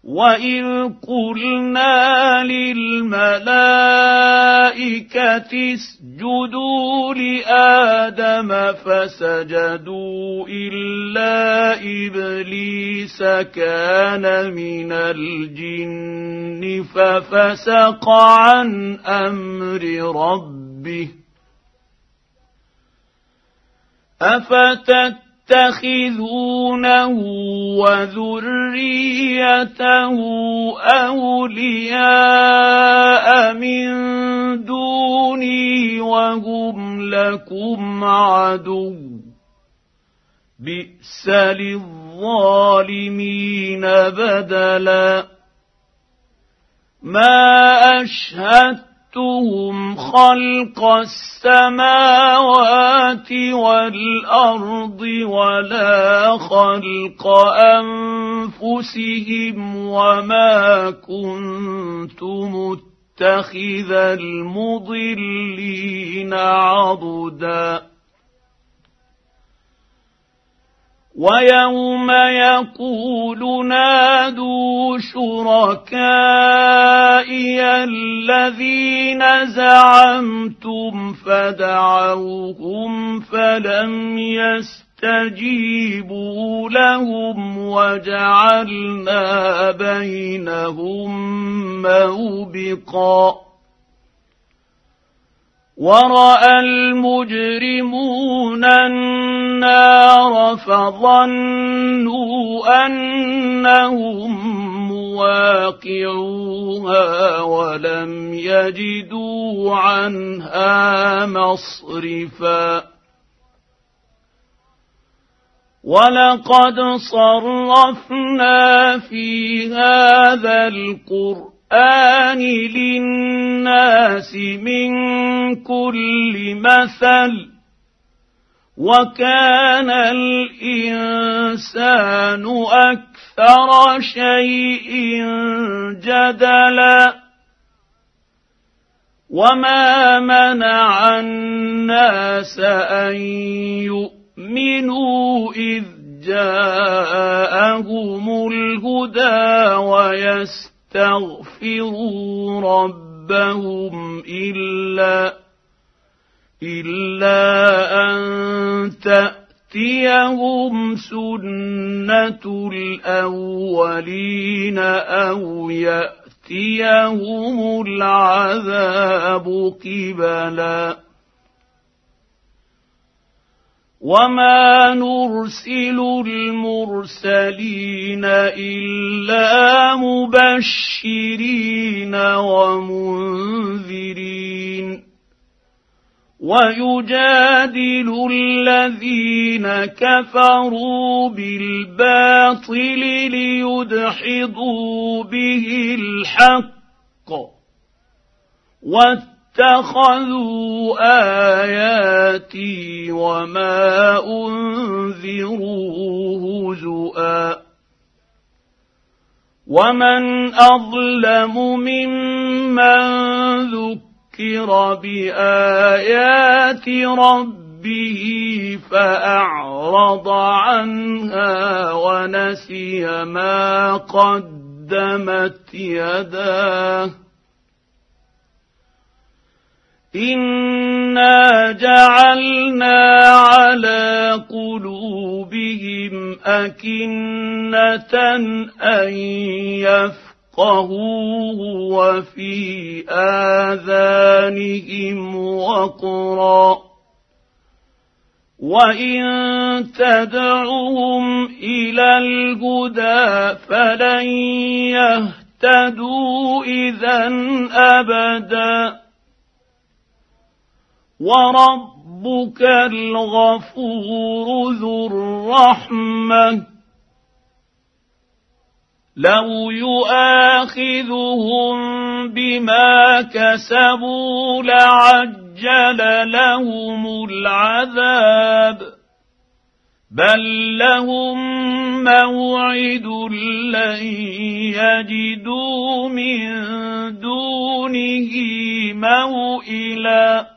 وإذ قلنا للملائكة اسجدوا لآدم فسجدوا إلا إبليس كان من الجن ففسق عن أمر ربه أفتتخذونه وذريته أولياء من دوني وهم لكم عدو بئس للظالمين بدلا ما أشهدتهم خلق السماوات والأرض ولا خلق أنفسهم وما كنت متخذ المضلين عضدا ويوم يقول نادوا شركائي الذين زعمتم فدعوهم فلم يستجيبوا لهم وجعلنا بينهم موبقا ورأى المجرمون النار فظنوا أنهم مواقعوها ولم يجدوا عنها مصرفا ولقد صرفنا في هذا القرآن للناس من كل مثل وكان الإنسان أكثر شيء جدلا وما منع الناس أن يؤمنوا إذ جاءهم الهدى ويستغفروا ربهم إلا أن تأتيهم سنة الأولين أو يأتيهم العذاب قبلا وما نرسل المرسلين إلا مبشرين ومنذرين ويجادل الذين كفروا بالباطل ليدحضوا به الحق واتخذوا آياتي وما أنذروا هزؤا ومن أظلم ممن ذكر بآيات ربه فأعرض عنها ونسي ما قدمت يداه إنا جعلنا على قلوبهم أكنة أن يفقهوه وفي آذانهم وقرا وإن تدعوهم إلى الهدى فلن يهتدوا إذا أبدا وربك الغفور ذو الرحمة لو يؤاخذهم بما كسبوا لعجل لهم العذاب بل لهم موعد لن يجدوا من دونه موئلا